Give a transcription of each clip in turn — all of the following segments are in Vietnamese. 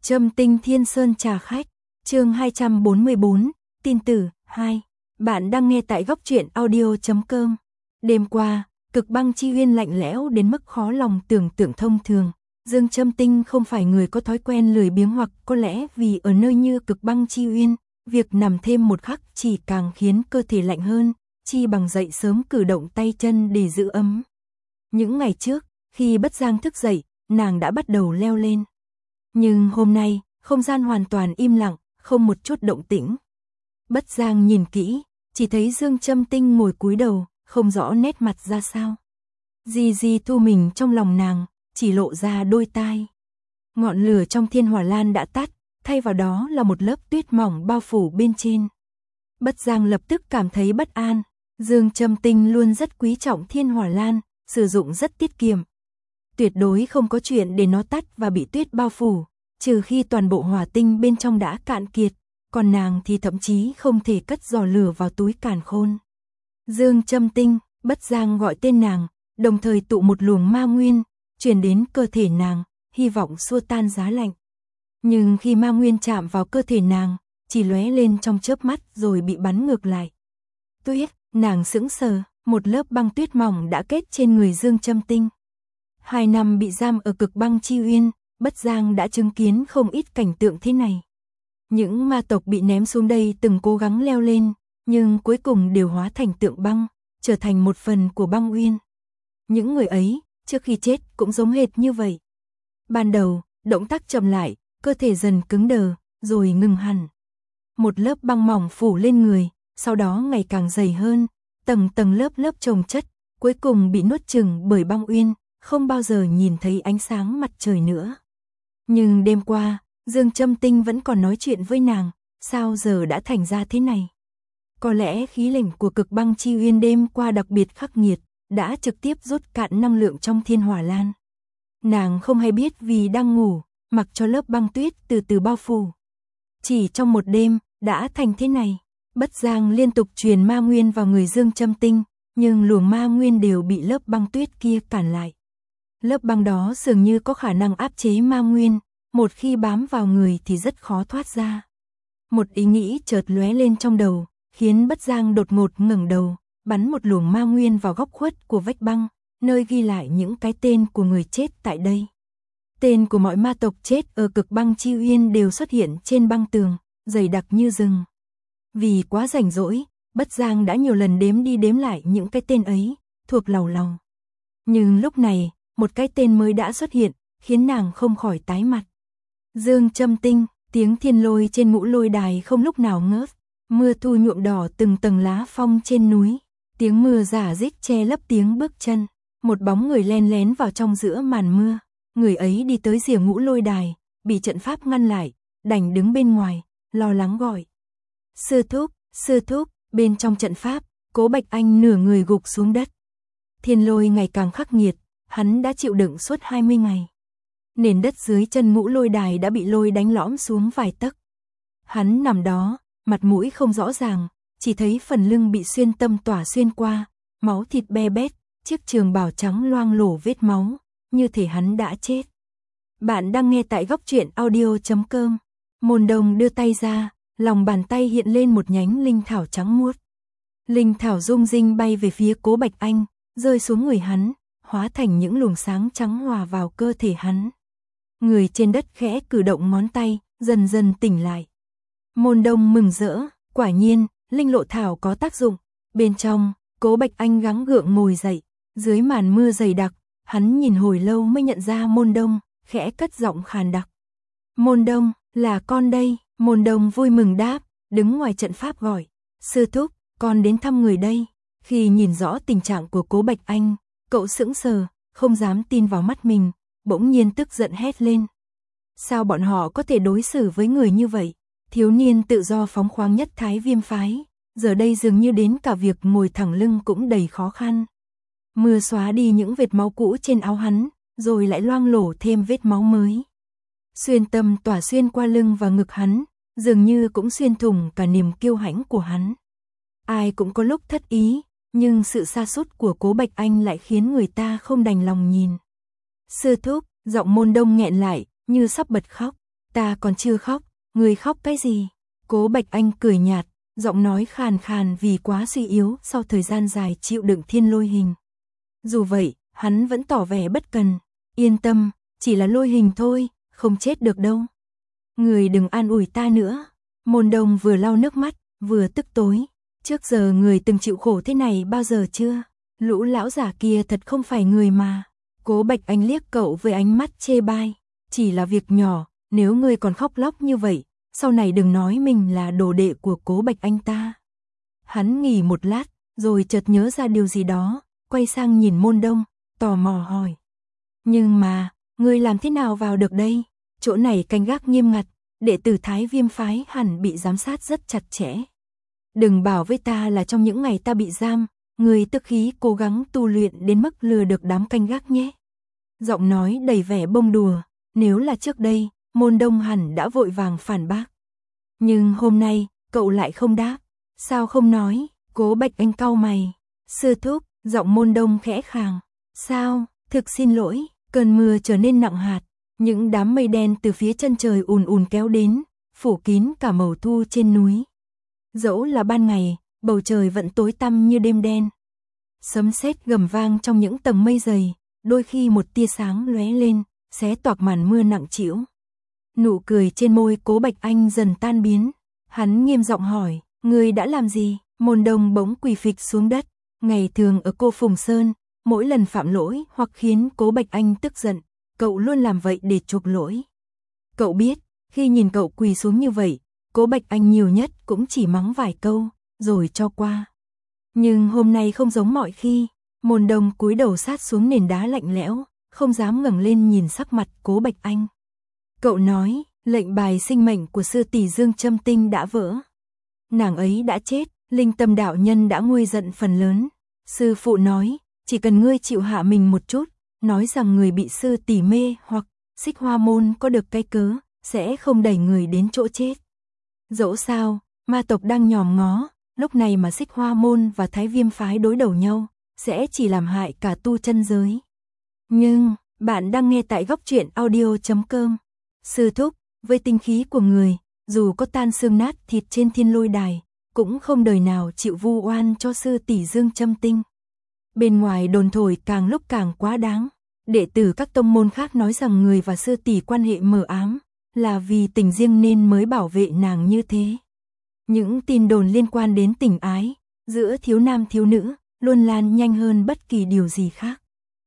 Trâm Tinh Thiên Sơn trà khách, chương 244, tin tử 2. Bạn đang nghe tại góc truyện audio.com. Đêm qua, Cực Băng Chi Uyên lạnh lẽo đến mức khó lòng tưởng tượng thông thường. Dương Trâm Tinh không phải người có thói quen lười biếng, hoặc có lẽ vì ở nơi như Cực Băng Chi Uyên, việc nằm thêm một khắc chỉ càng khiến cơ thể lạnh hơn, chi bằng dậy sớm cử động tay chân để giữ ấm. Những ngày trước, khi Bất Giang thức dậy, nàng đã bắt đầu leo lên. Nhưng hôm nay, không gian hoàn toàn im lặng, không một chút động tĩnh. Bất Giang nhìn kỹ, chỉ thấy Dương Trâm Tinh ngồi cúi đầu, không rõ nét mặt ra sao. Di Di thu mình trong lòng nàng, chỉ lộ ra đôi tai. Ngọn lửa trong thiên hỏa lan đã tắt, thay vào đó là một lớp tuyết mỏng bao phủ bên trên. Bất Giang lập tức cảm thấy bất an. Dương Trâm Tinh luôn rất quý trọng thiên hỏa lan, sử dụng rất tiết kiệm. Tuyệt đối không có chuyện để nó tắt và bị tuyết bao phủ, trừ khi toàn bộ hỏa tinh bên trong đã cạn kiệt, còn nàng thì thậm chí không thể cất giò lửa vào túi càn khôn. Dương Trâm Tinh, Bất Giang gọi tên nàng, đồng thời tụ một luồng ma nguyên, truyền đến cơ thể nàng, hy vọng xua tan giá lạnh. Nhưng khi ma nguyên chạm vào cơ thể nàng, chỉ lóe lên trong chớp mắt rồi bị bắn ngược lại. Tuyết, nàng sững sờ, một lớp băng tuyết mỏng đã kết trên người Dương Trâm Tinh. 2 năm bị giam ở Cực Băng Chi Uyên, Bất Giang đã chứng kiến không ít cảnh tượng thế này. Những ma tộc bị ném xuống đây từng cố gắng leo lên, nhưng cuối cùng đều hóa thành tượng băng, trở thành một phần của băng uyên. Những người ấy, trước khi chết cũng giống hệt như vậy. Ban đầu, động tác chậm lại, cơ thể dần cứng đờ, rồi ngừng hẳn. Một lớp băng mỏng phủ lên người, sau đó ngày càng dày hơn, tầng tầng lớp lớp chồng chất, cuối cùng bị nuốt chửng bởi băng uyên, không bao giờ nhìn thấy ánh sáng mặt trời nữa. Nhưng đêm qua, Dương Trâm Tinh vẫn còn nói chuyện với nàng, sao giờ đã thành ra thế này? Có lẽ khí lạnh của Cực Băng Chi Uyên đêm qua đặc biệt khắc nghiệt, đã trực tiếp rút cạn năng lượng trong thiên hỏa lan. Nàng không hay biết vì đang ngủ, mặc cho lớp băng tuyết từ từ bao phủ. Chỉ trong một đêm, đã thành thế này. Bất Giang liên tục truyền ma nguyên vào người Dương Trâm Tinh, nhưng luồng ma nguyên đều bị lớp băng tuyết kia cản lại. Lớp băng đó dường như có khả năng áp chế ma nguyên, một khi bám vào người thì rất khó thoát ra. Một ý nghĩ chợt lóe lên trong đầu, khiến Bất Giang đột ngột ngẩng đầu, bắn một luồng ma nguyên vào góc khuất của vách băng, nơi ghi lại những cái tên của người chết tại đây. Tên của mọi ma tộc chết ở Cực Băng Chi Uyên đều xuất hiện trên băng tường, dày đặc như rừng. Vì quá rảnh rỗi, Bất Giang đã nhiều lần đếm đi đếm lại những cái tên ấy, thuộc lầu lầu. Nhưng lúc này, một cái tên mới đã xuất hiện, khiến nàng không khỏi tái mặt. Dương Trâm Tinh, tiếng thiên lôi trên ngũ lôi đài không lúc nào ngớt, mưa thu nhuộm đỏ từng tầng lá phong trên núi, tiếng mưa rả rích che lấp tiếng bước chân, một bóng người len lén vào trong giữa màn mưa, người ấy đi tới rìa ngũ lôi đài, bị trận pháp ngăn lại, đành đứng bên ngoài, lo lắng gọi. Sư thúc, bên trong trận pháp, Cố Bạch Anh nửa người gục xuống đất. Thiên lôi ngày càng khắc nghiệt, hắn đã chịu đựng suốt 20 ngày. Nền đất dưới chân ngũ lôi đài đã bị lôi đánh lõm xuống vài tấc. Hắn nằm đó, mặt mũi không rõ ràng, chỉ thấy phần lưng bị xuyên tâm tỏa xuyên qua, máu thịt be bét, chiếc trường bào trắng loang lổ vết máu, như thể hắn đã chết. Bạn đang nghe tại góc truyện audio.com. Môn Đồng đưa tay ra, lòng bàn tay hiện lên một nhánh linh thảo trắng muốt. Linh thảo rung rinh bay về phía Cố Bạch Anh, rơi xuống người hắn, hóa thành những luồng sáng trắng hòa vào cơ thể hắn. Người trên đất khẽ cử động ngón tay, dần dần tỉnh lại. Môn Đông mừng rỡ, quả nhiên, linh lộ thảo có tác dụng. Bên trong, Cố Bạch Anh gắng gượng ngồi dậy, dưới màn mưa dày đặc, hắn nhìn hồi lâu mới nhận ra Môn Đông, khẽ cất giọng khàn đặc. Môn Đông, là con đây. Môn Đông vui mừng đáp, đứng ngoài trận pháp gọi. Sư thúc, con đến thăm người đây. Khi nhìn rõ tình trạng của Cố Bạch Anh, cậu sững sờ, không dám tin vào mắt mình, bỗng nhiên tức giận hét lên. Sao bọn họ có thể đối xử với người như vậy? Thiếu niên tự do phóng khoáng nhất Thái Viêm phái, giờ đây dường như đến cả việc ngồi thẳng lưng cũng đầy khó khăn. Mưa xóa đi những vết máu cũ trên áo hắn, rồi lại loang lổ thêm vết máu mới. Xuyên tâm tỏa xuyên qua lưng và ngực hắn, dường như cũng xuyên thủng cả niềm kiêu hãnh của hắn. Ai cũng có lúc thất ý, nhưng sự sa sút của Cố Bạch Anh lại khiến người ta không đành lòng nhìn. Sư thúc, giọng Môn Đông nghẹn lại, như sắp bật khóc. Ta còn chưa khóc, người khóc cái gì? Cố Bạch Anh cười nhạt, giọng nói khàn khàn vì quá suy yếu sau thời gian dài chịu đựng thiên lôi hình. Dù vậy, hắn vẫn tỏ vẻ bất cần. Yên tâm, chỉ là lôi hình thôi, không chết được đâu. Người đừng an ủi ta nữa. Môn Đông vừa lau nước mắt, vừa tức tối. Trước giờ người từng chịu khổ thế này bao giờ chưa? Lũ lão giả kia thật không phải người mà. Cố Bạch Anh liếc cậu với ánh mắt chê bai. Chỉ là việc nhỏ, nếu ngươi còn khóc lóc như vậy, sau này đừng nói mình là đồ đệ của Cố Bạch Anh ta. Hắn nghỉ một lát, rồi chợt nhớ ra điều gì đó, quay sang nhìn Môn Đông, tò mò hỏi. Nhưng mà, ngươi làm thế nào vào được đây? Chỗ này canh gác nghiêm ngặt, đệ tử Thái Viêm phái hẳn bị giám sát rất chặt chẽ. Đừng bảo với ta là trong những ngày ta bị giam, ngươi tức khí cố gắng tu luyện đến mức lừa được đám canh gác nhé. Giọng nói đầy vẻ bông đùa, nếu là trước đây, Môn Đông hẳn đã vội vàng phản bác. Nhưng hôm nay, cậu lại không đáp. Sao không nói? Cố Bạch Anh cau mày. Sư thúc, giọng Môn Đông khẽ khàng. Sao? Thực xin lỗi. Cơn mưa trở nên nặng hạt. Những đám mây đen từ phía chân trời ùn ùn kéo đến, phủ kín cả màu thu trên núi. Dẫu là ban ngày, bầu trời vẫn tối tăm như đêm đen. Sấm sét gầm vang trong những tầng mây dày, đôi khi một tia sáng lóe lên, xé toạc màn mưa nặng trĩu. Nụ cười trên môi Cố Bạch Anh dần tan biến. Hắn nghiêm giọng hỏi, ngươi đã làm gì? Môn Đông bỗng quỳ phịch xuống đất. Ngày thường ở Cô Phùng Sơn, mỗi lần phạm lỗi hoặc khiến Cố Bạch Anh tức giận, cậu luôn làm vậy để chuộc lỗi. Cậu biết, khi nhìn cậu quỳ xuống như vậy, Cố Bạch Anh nhiều nhất cũng chỉ mắng vài câu, rồi cho qua. Nhưng hôm nay không giống mọi khi, Môn Đông cúi đầu sát xuống nền đá lạnh lẽo, không dám ngẩng lên nhìn sắc mặt Cố Bạch Anh. Cậu nói, lệnh bài sinh mệnh của sư tỷ Dương Châm Tinh đã vỡ. Nàng ấy đã chết, Linh Tâm đạo nhân đã nguôi giận phần lớn. Sư phụ nói, chỉ cần ngươi chịu hạ mình một chút, nói rằng người bị sư tỷ mê hoặc Xích Hoa môn có được cái cớ, sẽ không đẩy người đến chỗ chết. Dẫu sao, ma tộc đang nhòm ngó, lúc này mà Xích Hoa môn và Thái Viêm phái đối đầu nhau, sẽ chỉ làm hại cả tu chân giới. Nhưng, bạn đang nghe tại Góc Truyện Audio.com. Sư thúc, với tinh khí của người, dù có tan xương nát thịt trên thiên lôi đài, cũng không đời nào chịu vu oan cho sư tỷ Dương Châm Tinh. Bên ngoài đồn thổi càng lúc càng quá đáng. Đệ tử các tông môn khác nói rằng người và sư tỷ quan hệ mờ ám, là vì tình riêng nên mới bảo vệ nàng như thế. Những tin đồn liên quan đến tình ái, giữa thiếu nam thiếu nữ, luôn lan nhanh hơn bất kỳ điều gì khác.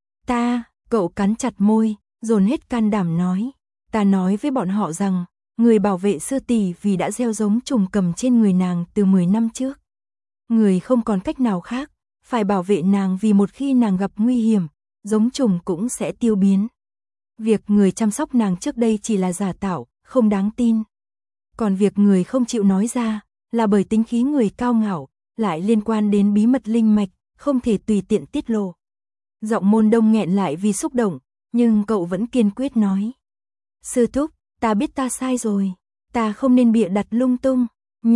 Cậu cắn chặt môi, dồn hết can đảm nói. Ta nói với bọn họ rằng, người bảo vệ sư tỷ vì đã gieo giống trùng cầm trên người nàng từ 10 năm trước. Người không còn cách nào khác, phải bảo vệ nàng vì một khi nàng gặp nguy hiểm, giống trùng cũng sẽ tiêu biến. Việc người chăm sóc nàng trước đây chỉ là giả tạo, không đáng tin. Còn việc người không chịu nói ra, là bởi tính khí người cao ngạo, lại liên quan đến bí mật linh mạch, không thể tùy tiện tiết lộ. Giọng Môn Đông nghẹn lại vì xúc động, nhưng cậu vẫn kiên quyết nói. Sư thúc, ta biết ta sai rồi, ta không nên bịa đặt lung tung,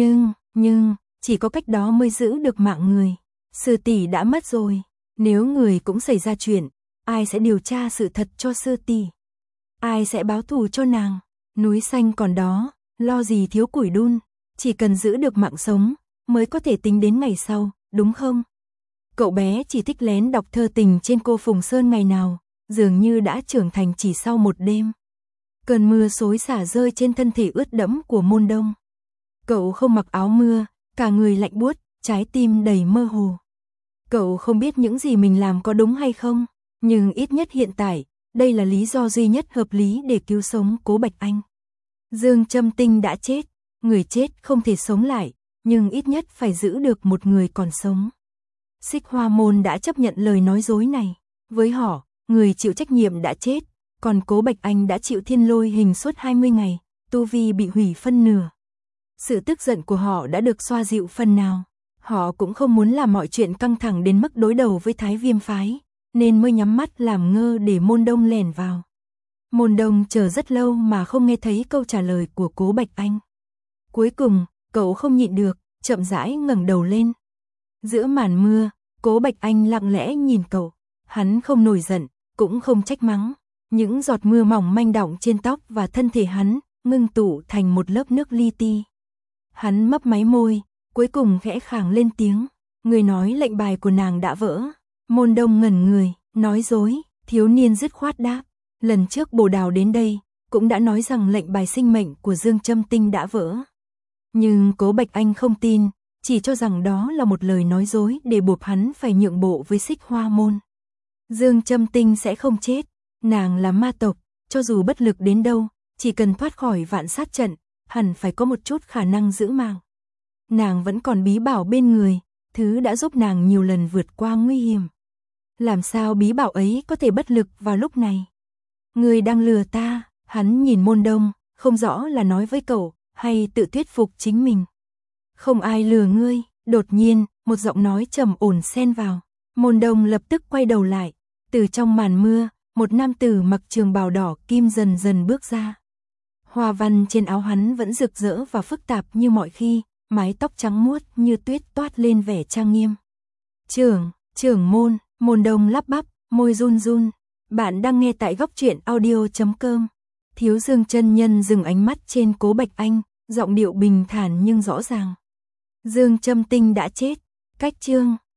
nhưng, chỉ có cách đó mới giữ được mạng người. Sư tỷ đã mất rồi, nếu người cũng xảy ra chuyện, ai sẽ điều tra sự thật cho sư tỷ? Ai sẽ báo thù cho nàng? Núi xanh còn đó, lo gì thiếu củi đun, chỉ cần giữ được mạng sống, mới có thể tính đến ngày sau, đúng không? Cậu bé chỉ thích lén đọc thơ tình trên Cô Phùng Sơn ngày nào, dường như đã trưởng thành chỉ sau một đêm. Cơn mưa xối xả rơi trên thân thể ướt đẫm của Môn Đông. Cậu không mặc áo mưa, cả người lạnh buốt, trái tim đầy mơ hồ. Cậu không biết những gì mình làm có đúng hay không, nhưng ít nhất hiện tại, đây là lý do duy nhất hợp lý để cứu sống Cố Bạch Anh. Dương Châm Tinh đã chết, người chết không thể sống lại, nhưng ít nhất phải giữ được một người còn sống. Xích Hoa môn đã chấp nhận lời nói dối này. Với họ, người chịu trách nhiệm đã chết, còn Cố Bạch Anh đã chịu thiên lôi hình suốt 20 ngày, tu vi bị hủy phân nửa. Sự tức giận của họ đã được xoa dịu phần nào. Họ cũng không muốn làm mọi chuyện căng thẳng đến mức đối đầu với Thái Viêm phái, nên mới nhắm mắt làm ngơ để Môn Đông lẻn vào. Môn Đông chờ rất lâu mà không nghe thấy câu trả lời của Cố Bạch Anh. Cuối cùng, cậu không nhịn được, chậm rãi ngẩng đầu lên. Giữa màn mưa, Cố Bạch Anh lặng lẽ nhìn cậu. Hắn không nổi giận, cũng không trách mắng. Những giọt mưa mỏng manh đọng trên tóc và thân thể hắn, ngưng tụ thành một lớp nước li ti. Hắn mấp máy môi, cuối cùng khẽ khàng lên tiếng, người nói lệnh bài của nàng đã vỡ. Môn Đông ngẩn người, nói dối, thiếu niên dứt khoát đáp, lần trước Bồ Đào đến đây, cũng đã nói rằng lệnh bài sinh mệnh của Dương Châm Tinh đã vỡ. Nhưng Cố Bạch Anh không tin, chỉ cho rằng đó là một lời nói dối để buộc hắn phải nhượng bộ với Xích Hoa môn. Dương Châm Tinh sẽ không chết, nàng là ma tộc, cho dù bất lực đến đâu, chỉ cần thoát khỏi vạn sát trận, hẳn phải có một chút khả năng giữ mạng. Nàng vẫn còn bí bảo bên người, thứ đã giúp nàng nhiều lần vượt qua nguy hiểm. Làm sao bí bảo ấy có thể bất lực vào lúc này? Người đang lừa ta, hắn nhìn Môn Đông, không rõ là nói với cậu, hay tự thuyết phục chính mình. Không ai lừa ngươi, đột nhiên, một giọng nói trầm ổn xen vào. Môn Đông lập tức quay đầu lại, từ trong màn mưa, một nam tử mặc trường bào đỏ kim dần dần bước ra. Hoa văn trên áo hắn vẫn rực rỡ và phức tạp như mọi khi, mái tóc trắng muốt như tuyết toát lên vẻ trang nghiêm. Trưởng môn, Môn Đông lắp bắp, môi run run. Bạn đang nghe tại góc truyện audio.com. Thiếu Dương chân nhân dừng ánh mắt trên Cố Bạch Anh, giọng điệu bình thản nhưng rõ ràng. Dương Châm Tinh đã chết. Cách chương